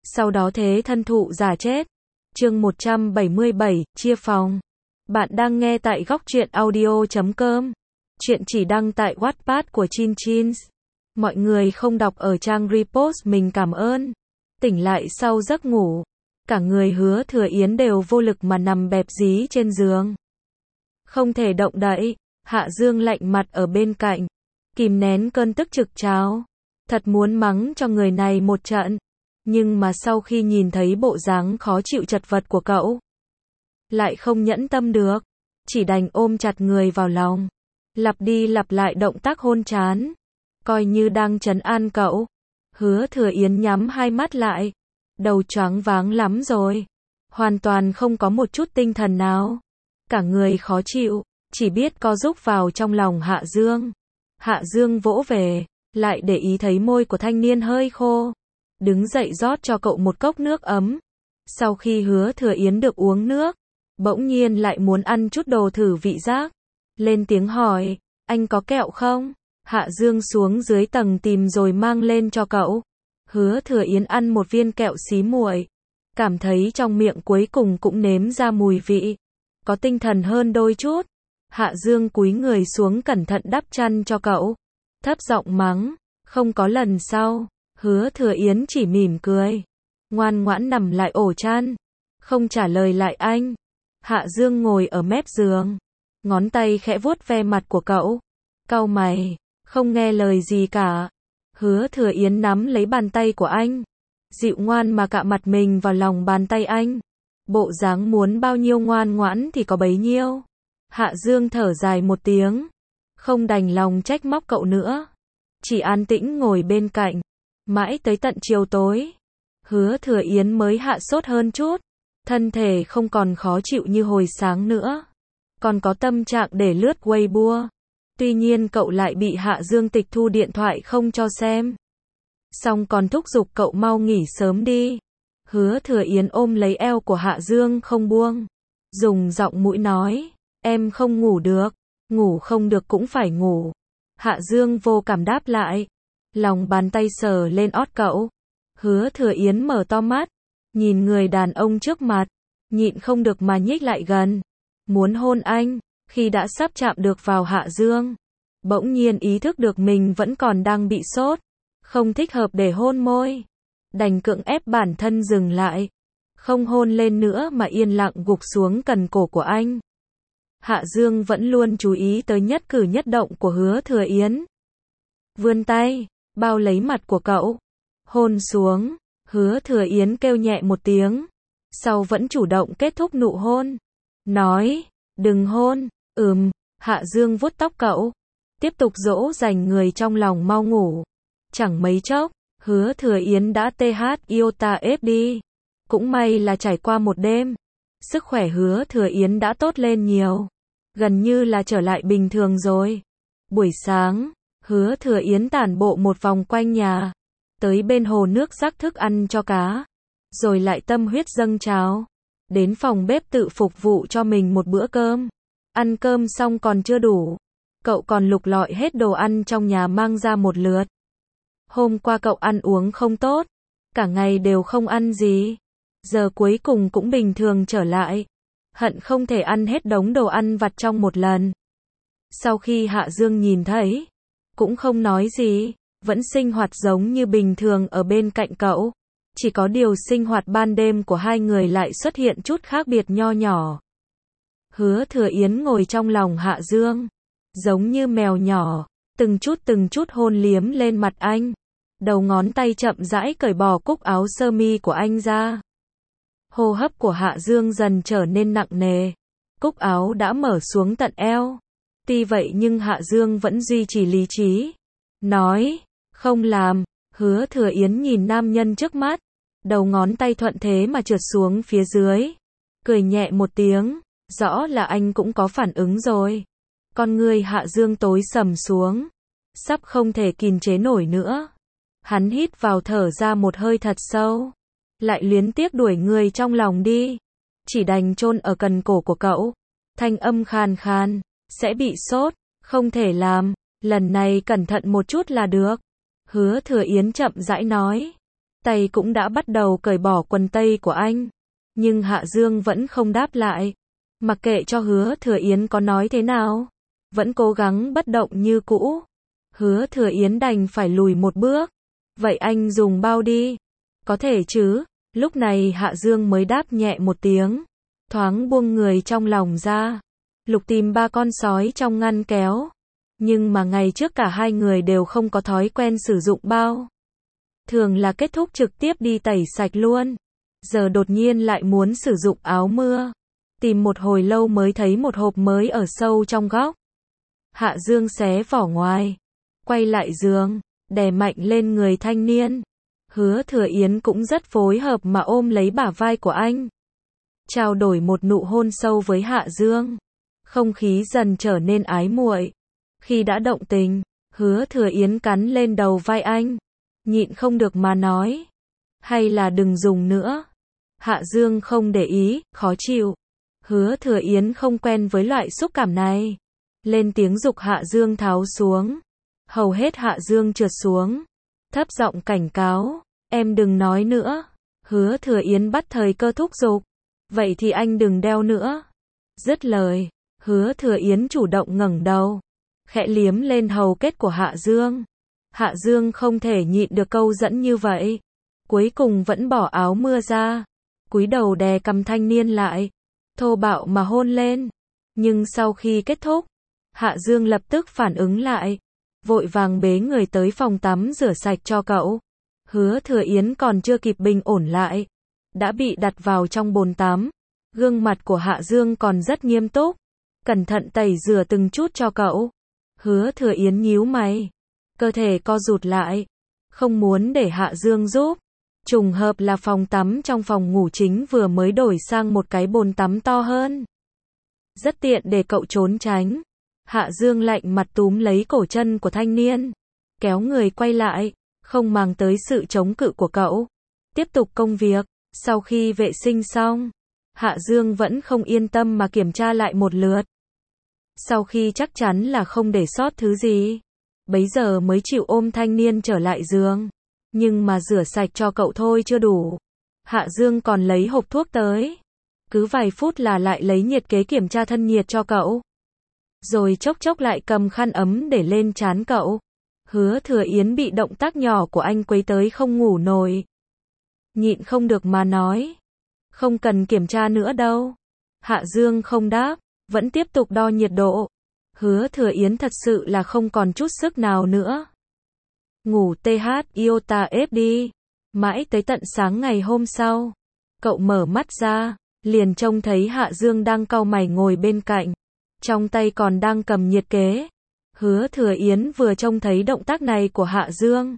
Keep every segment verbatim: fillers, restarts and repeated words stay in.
sau đó thế thân thụ giả chết. Chương một trăm bảy mươi bảy, chia phòng. Bạn đang nghe tại góc truyện audio chấm com. Chuyện chỉ đăng tại Wattpad của Chin Chins. Mọi người không đọc ở trang repost mình cảm ơn. Tỉnh lại sau giấc ngủ, cả người Hứa Thừa Yến đều vô lực mà nằm bẹp dí trên giường. Không thể động đậy. Hạ Dương lạnh mặt ở bên cạnh, kìm nén cơn tức trực trào. Thật muốn mắng cho người này một trận, nhưng mà sau khi nhìn thấy bộ dáng khó chịu chật vật của cậu, lại không nhẫn tâm được, chỉ đành ôm chặt người vào lòng, lặp đi lặp lại động tác hôn trán, coi như đang trấn an cậu. Hứa Thừa Yến nhắm hai mắt lại, đầu choáng váng lắm rồi, hoàn toàn không có một chút tinh thần nào, cả người khó chịu, chỉ biết co rúc vào trong lòng Hạ Dương. Hạ Dương vỗ về, lại để ý thấy môi của thanh niên hơi khô, đứng dậy rót cho cậu một cốc nước ấm. Sau khi Hứa Thừa Yến được uống nước, bỗng nhiên lại muốn ăn chút đồ thử vị giác, lên tiếng hỏi, anh có kẹo không? Hạ Dương xuống dưới tầng tìm rồi mang lên cho cậu. Hứa Thừa Yến ăn một viên kẹo xí muội, cảm thấy trong miệng cuối cùng cũng nếm ra mùi vị, có tinh thần hơn đôi chút. Hạ Dương cúi người xuống cẩn thận đắp chăn cho cậu, thấp giọng mắng, không có lần sau. Hứa Thừa Yến chỉ mỉm cười, ngoan ngoãn nằm lại ổ chăn, không trả lời lại anh. Hạ Dương ngồi ở mép giường, ngón tay khẽ vuốt ve mặt của cậu, cau mày, không nghe lời gì cả. Hứa Thừa Yến nắm lấy bàn tay của anh, dịu ngoan mà cạ mặt mình vào lòng bàn tay anh, bộ dáng muốn bao nhiêu ngoan ngoãn thì có bấy nhiêu. Hạ Dương thở dài một tiếng, không đành lòng trách móc cậu nữa, chỉ an tĩnh ngồi bên cạnh, mãi tới tận chiều tối. Hứa Thừa Yến mới hạ sốt hơn chút, thân thể không còn khó chịu như hồi sáng nữa, còn có tâm trạng để lướt Weibo. Tuy nhiên cậu lại bị Hạ Dương tịch thu điện thoại không cho xem, xong còn thúc giục cậu mau nghỉ sớm đi. Hứa Thừa Yến ôm lấy eo của Hạ Dương không buông, dùng giọng mũi nói, em không ngủ được, ngủ không được cũng phải ngủ. Hạ Dương vô cảm đáp lại, lòng bàn tay sờ lên ót cậu. Hứa Thừa Yến mở to mắt, nhìn người đàn ông trước mặt, nhịn không được mà nhích lại gần, muốn hôn anh. Khi đã sắp chạm được vào Hạ Dương, bỗng nhiên ý thức được mình vẫn còn đang bị sốt, không thích hợp để hôn môi, đành cưỡng ép bản thân dừng lại, không hôn lên nữa mà yên lặng gục xuống cần cổ của anh. Hạ Dương vẫn luôn chú ý tới nhất cử nhất động của Hứa Thừa Yến, vươn tay bao lấy mặt của cậu, hôn xuống. Hứa Thừa Yến kêu nhẹ một tiếng, sau vẫn chủ động kết thúc nụ hôn, nói, đừng hôn. Ừm. Hạ Dương vuốt tóc cậu, tiếp tục dỗ dành người trong lòng mau ngủ. Chẳng mấy chốc, Hứa Thừa Yến đã tê hát iota ép đi. Cũng may là trải qua một đêm, sức khỏe Hứa Thừa Yến đã tốt lên nhiều, gần như là trở lại bình thường rồi. Buổi sáng, Hứa Thừa Yến tản bộ một vòng quanh nhà, tới bên hồ nước rắc thức ăn cho cá, rồi lại tâm huyết dâng trào, đến phòng bếp tự phục vụ cho mình một bữa cơm. Ăn cơm xong còn chưa đủ, cậu còn lục lọi hết đồ ăn trong nhà mang ra một lượt. Hôm qua cậu ăn uống không tốt, cả ngày đều không ăn gì, giờ cuối cùng cũng bình thường trở lại, hận không thể ăn hết đống đồ ăn vặt trong một lần. Sau khi Hạ Dương nhìn thấy, cũng không nói gì, vẫn sinh hoạt giống như bình thường ở bên cạnh cậu, chỉ có điều sinh hoạt ban đêm của hai người lại xuất hiện chút khác biệt nho nhỏ. Hứa Thừa Yến ngồi trong lòng Hạ Dương, giống như mèo nhỏ, từng chút từng chút hôn liếm lên mặt anh, đầu ngón tay chậm rãi cởi bỏ cúc áo sơ mi của anh ra. Hô hấp của Hạ Dương dần trở nên nặng nề, cúc áo đã mở xuống tận eo. Tuy vậy nhưng Hạ Dương vẫn duy trì lý trí, nói, không làm. Hứa Thừa Yến nhìn nam nhân trước mắt, đầu ngón tay thuận thế mà trượt xuống phía dưới, cười nhẹ một tiếng. Rõ là anh cũng có phản ứng rồi. Con người Hạ Dương tối sầm xuống, sắp không thể kìm chế nổi nữa. Hắn hít vào thở ra một hơi thật sâu, lại luyến tiếc đuổi người trong lòng đi, chỉ đành chôn ở cần cổ của cậu. Thanh âm khàn khàn, sẽ bị sốt, không thể làm, lần này cẩn thận một chút là được. Hứa Thừa Yến chậm rãi nói, tay cũng đã bắt đầu cởi bỏ quần tây của anh. Nhưng Hạ Dương vẫn không đáp lại. Mặc kệ cho Hứa Thừa Yến có nói thế nào, vẫn cố gắng bất động như cũ. Hứa Thừa Yến đành phải lùi một bước. Vậy anh dùng bao đi. Có thể chứ. Lúc này Hạ Dương mới đáp nhẹ một tiếng. Thoáng buông người trong lòng ra. Lục tìm ba con sói trong ngăn kéo. Nhưng mà ngày trước cả hai người đều không có thói quen sử dụng bao. Thường là kết thúc trực tiếp đi tẩy sạch luôn. Giờ đột nhiên lại muốn sử dụng áo mưa. Tìm một hồi lâu mới thấy một hộp mới ở sâu trong góc. Hạ Dương xé vỏ ngoài. Quay lại giường. Đè mạnh lên người thanh niên. Hứa Thừa Yến cũng rất phối hợp mà ôm lấy bả vai của anh. Trao đổi một nụ hôn sâu với Hạ Dương. Không khí dần trở nên ái muội. Khi đã động tình, Hứa Thừa Yến cắn lên đầu vai anh. Nhịn không được mà nói. Hay là đừng dùng nữa. Hạ Dương không để ý, khó chịu. Hứa Thừa Yến không quen với loại xúc cảm này. Lên tiếng giục Hạ Dương tháo xuống. Hầu hết Hạ Dương trượt xuống. Thấp giọng cảnh cáo. Em đừng nói nữa. Hứa Thừa Yến bắt thời cơ thúc giục. Vậy thì anh đừng đeo nữa. Dứt lời, Hứa Thừa Yến chủ động ngẩng đầu. Khẽ liếm lên hầu kết của Hạ Dương. Hạ Dương không thể nhịn được câu dẫn như vậy. Cuối cùng vẫn bỏ áo mưa ra. Cúi đầu đè cằm thanh niên lại. Thô bạo mà hôn lên. Nhưng sau khi kết thúc, Hạ Dương lập tức phản ứng lại. Vội vàng bế người tới phòng tắm rửa sạch cho cậu. Hứa Thừa Yến còn chưa kịp bình ổn lại. Đã bị đặt vào trong bồn tắm. Gương mặt của Hạ Dương còn rất nghiêm túc. Cẩn thận tẩy rửa từng chút cho cậu. Hứa Thừa Yến nhíu mày. Cơ thể co rụt lại. Không muốn để Hạ Dương giúp. Trùng hợp là phòng tắm trong phòng ngủ chính vừa mới đổi sang một cái bồn tắm to hơn. Rất tiện để cậu trốn tránh. Hạ Dương lạnh mặt túm lấy cổ chân của thanh niên. Kéo người quay lại. Không màng tới sự chống cự của cậu. Tiếp tục công việc. Sau khi vệ sinh xong, Hạ Dương vẫn không yên tâm mà kiểm tra lại một lượt. Sau khi chắc chắn là không để sót thứ gì, bấy giờ mới chịu ôm thanh niên trở lại giường. Nhưng mà rửa sạch cho cậu thôi chưa đủ. Hạ Dương còn lấy hộp thuốc tới. Cứ vài phút là lại lấy nhiệt kế kiểm tra thân nhiệt cho cậu. Rồi chốc chốc lại cầm khăn ấm để lên trán cậu. Hứa Thừa Yến bị động tác nhỏ của anh quấy tới không ngủ nổi. Nhịn không được mà nói. Không cần kiểm tra nữa đâu. Hạ Dương không đáp, vẫn tiếp tục đo nhiệt độ. Hứa Thừa Yến thật sự là không còn chút sức nào nữa. Ngủ tê hát iota ép đi. Mãi tới tận sáng ngày hôm sau. Cậu mở mắt ra, liền trông thấy Hạ Dương đang cau mày ngồi bên cạnh. Trong tay còn đang cầm nhiệt kế. Hứa Thừa Yến vừa trông thấy động tác này của Hạ Dương.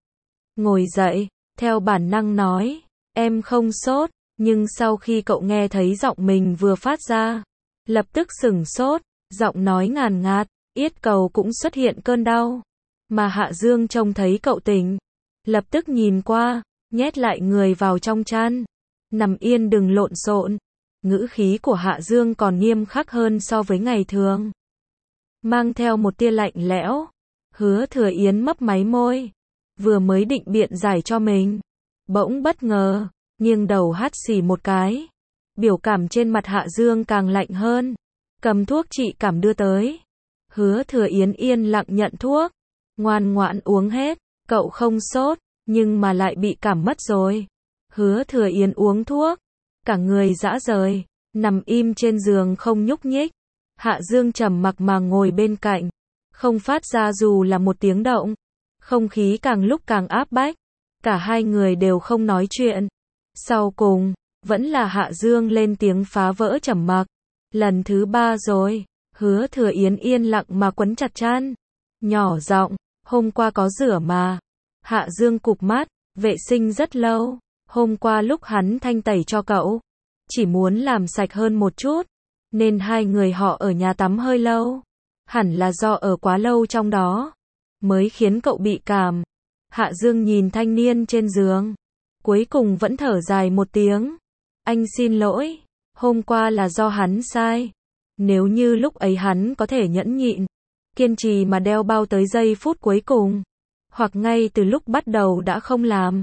Ngồi dậy, theo bản năng nói, em không sốt. Nhưng sau khi cậu nghe thấy giọng mình vừa phát ra, lập tức sửng sốt, giọng nói ngàn ngạt, yết cầu cũng xuất hiện cơn đau. Mà Hạ Dương trông thấy cậu tỉnh, lập tức nhìn qua, nhét lại người vào trong chăn. Nằm yên đừng lộn xộn. Ngữ khí của Hạ Dương còn nghiêm khắc hơn so với ngày thường. Mang theo một tia lạnh lẽo. Hứa Thừa Yến mấp máy môi. Vừa mới định biện giải cho mình. Bỗng bất ngờ, nghiêng đầu hắt xì một cái. Biểu cảm trên mặt Hạ Dương càng lạnh hơn. Cầm thuốc trị cảm đưa tới. Hứa Thừa Yến yên lặng nhận thuốc. Ngoan ngoãn uống hết. Cậu không sốt, nhưng mà lại bị cảm mất rồi. Hứa Thừa Yến uống thuốc. Cả người rã rời. Nằm im trên giường không nhúc nhích. Hạ Dương trầm mặc mà ngồi bên cạnh. Không phát ra dù là một tiếng động. Không khí càng lúc càng áp bách. Cả hai người đều không nói chuyện. Sau cùng, vẫn là Hạ Dương lên tiếng phá vỡ trầm mặc. Lần thứ ba rồi. Hứa Thừa Yến yên lặng mà quấn chặt chăn. Nhỏ giọng, hôm qua có rửa mà. Hạ Dương cụp mắt, vệ sinh rất lâu. Hôm qua lúc hắn thanh tẩy cho cậu, chỉ muốn làm sạch hơn một chút. Nên hai người họ ở nhà tắm hơi lâu. Hẳn là do ở quá lâu trong đó, mới khiến cậu bị cảm. Hạ Dương nhìn thanh niên trên giường. Cuối cùng vẫn thở dài một tiếng. Anh xin lỗi. Hôm qua là do hắn sai. Nếu như lúc ấy hắn có thể nhẫn nhịn, kiên trì mà đeo bao tới giây phút cuối cùng, hoặc ngay từ lúc bắt đầu đã không làm,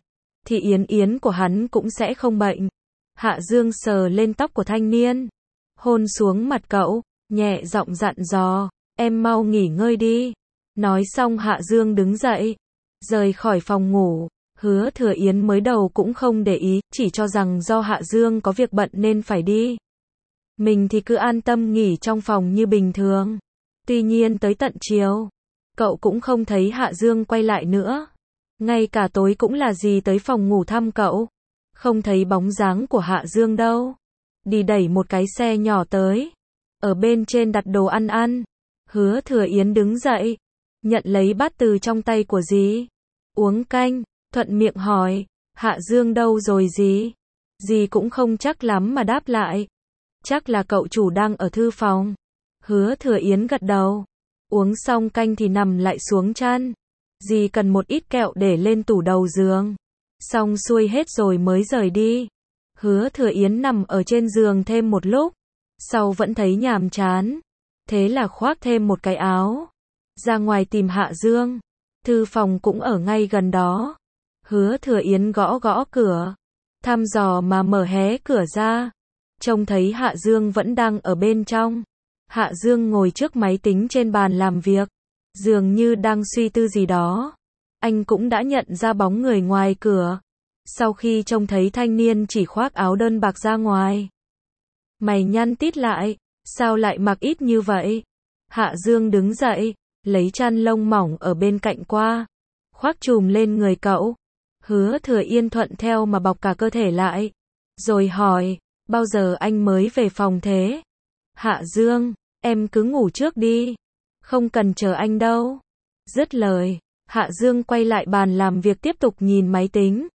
thì Yến Yến của hắn cũng sẽ không bệnh. Hạ Dương sờ lên tóc của thanh niên, hôn xuống mặt cậu, nhẹ giọng dặn dò, em mau nghỉ ngơi đi. Nói xong Hạ Dương đứng dậy, rời khỏi phòng ngủ. Hứa Thừa Yến mới đầu cũng không để ý, chỉ cho rằng do Hạ Dương có việc bận nên phải đi. Mình thì cứ an tâm nghỉ trong phòng như bình thường. Tuy nhiên tới tận chiều, cậu cũng không thấy Hạ Dương quay lại nữa. Ngay cả tối cũng là gì tới phòng ngủ thăm cậu. Không thấy bóng dáng của Hạ Dương đâu. Đi đẩy một cái xe nhỏ tới. Ở bên trên đặt đồ ăn ăn. Hứa Thừa Yến đứng dậy, nhận lấy bát từ trong tay của dì. Uống canh, thuận miệng hỏi, Hạ Dương đâu rồi dì? Dì cũng không chắc lắm mà đáp lại. Chắc là cậu chủ đang ở thư phòng. Hứa Thừa Yến gật đầu. Uống xong canh thì nằm lại xuống chăn. Dì cần một ít kẹo để lên tủ đầu giường. Xong xuôi hết rồi mới rời đi. Hứa Thừa Yến nằm ở trên giường thêm một lúc. Sau vẫn thấy nhàm chán. Thế là khoác thêm một cái áo. Ra ngoài tìm Hạ Dương. Thư phòng cũng ở ngay gần đó. Hứa Thừa Yến gõ gõ cửa. Thăm dò mà mở hé cửa ra. Trông thấy Hạ Dương vẫn đang ở bên trong. Hạ Dương ngồi trước máy tính trên bàn làm việc. Dường như đang suy tư gì đó. Anh cũng đã nhận ra bóng người ngoài cửa. Sau khi trông thấy thanh niên chỉ khoác áo đơn bạc ra ngoài. Mày nhăn tít lại. Sao lại mặc ít như vậy? Hạ Dương đứng dậy, lấy chăn lông mỏng ở bên cạnh qua. Khoác trùm lên người cậu. Hứa Thừa Yên thuận theo mà bọc cả cơ thể lại. Rồi hỏi, bao giờ anh mới về phòng thế? Hạ Dương, em cứ ngủ trước đi. Không cần chờ anh đâu. Dứt lời, Hạ Dương quay lại bàn làm việc tiếp tục nhìn máy tính.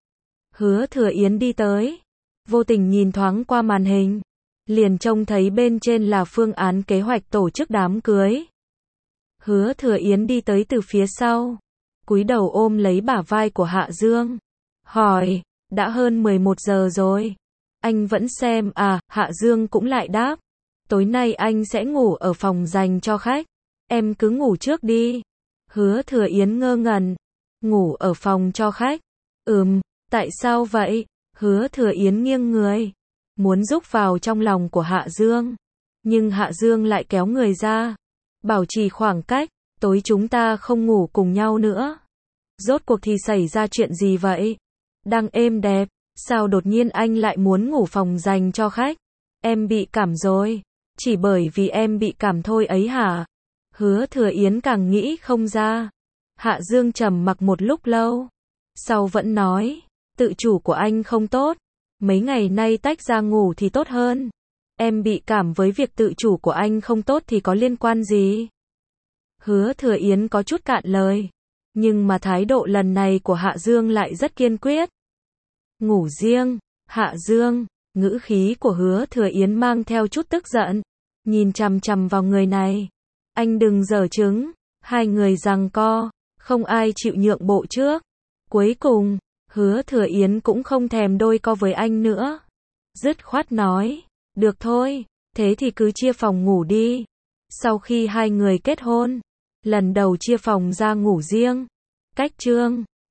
Hứa Thừa Yến đi tới. Vô tình nhìn thoáng qua màn hình. Liền trông thấy bên trên là phương án kế hoạch tổ chức đám cưới. Hứa Thừa Yến đi tới từ phía sau. Cúi đầu ôm lấy bả vai của Hạ Dương. Hỏi, đã hơn mười một giờ rồi. Anh vẫn xem à? Hạ Dương cũng lại đáp. Tối nay anh sẽ ngủ ở phòng dành cho khách. Em cứ ngủ trước đi. Hứa Thừa Yến ngơ ngẩn. Ngủ ở phòng cho khách? Ừm, tại sao vậy? Hứa Thừa Yến nghiêng người. Muốn rúc vào trong lòng của Hạ Dương. Nhưng Hạ Dương lại kéo người ra. Bảo trì khoảng cách. Tối chúng ta không ngủ cùng nhau nữa. Rốt cuộc thì xảy ra chuyện gì vậy? Đang êm đẹp. Sao đột nhiên anh lại muốn ngủ phòng dành cho khách? Em bị cảm rồi. Chỉ bởi vì em bị cảm thôi ấy hả? Hứa Thừa Yến càng nghĩ không ra. Hạ Dương trầm mặc một lúc lâu. Sau vẫn nói. Tự chủ của anh không tốt. Mấy ngày nay tách ra ngủ thì tốt hơn. Em bị cảm với việc tự chủ của anh không tốt thì có liên quan gì? Hứa Thừa Yến có chút cạn lời. Nhưng mà thái độ lần này của Hạ Dương lại rất kiên quyết. Ngủ riêng, Hạ Dương, ngữ khí của Hứa Thừa Yến mang theo chút tức giận. Nhìn chằm chằm vào người này. Anh đừng giở trứng. Hai người giằng co, không ai chịu nhượng bộ trước. Cuối cùng, Hứa Thừa Yến cũng không thèm đôi co với anh nữa. Dứt khoát nói, được thôi, thế thì cứ chia phòng ngủ đi. Sau khi hai người kết hôn, lần đầu chia phòng ra ngủ riêng. Cách chương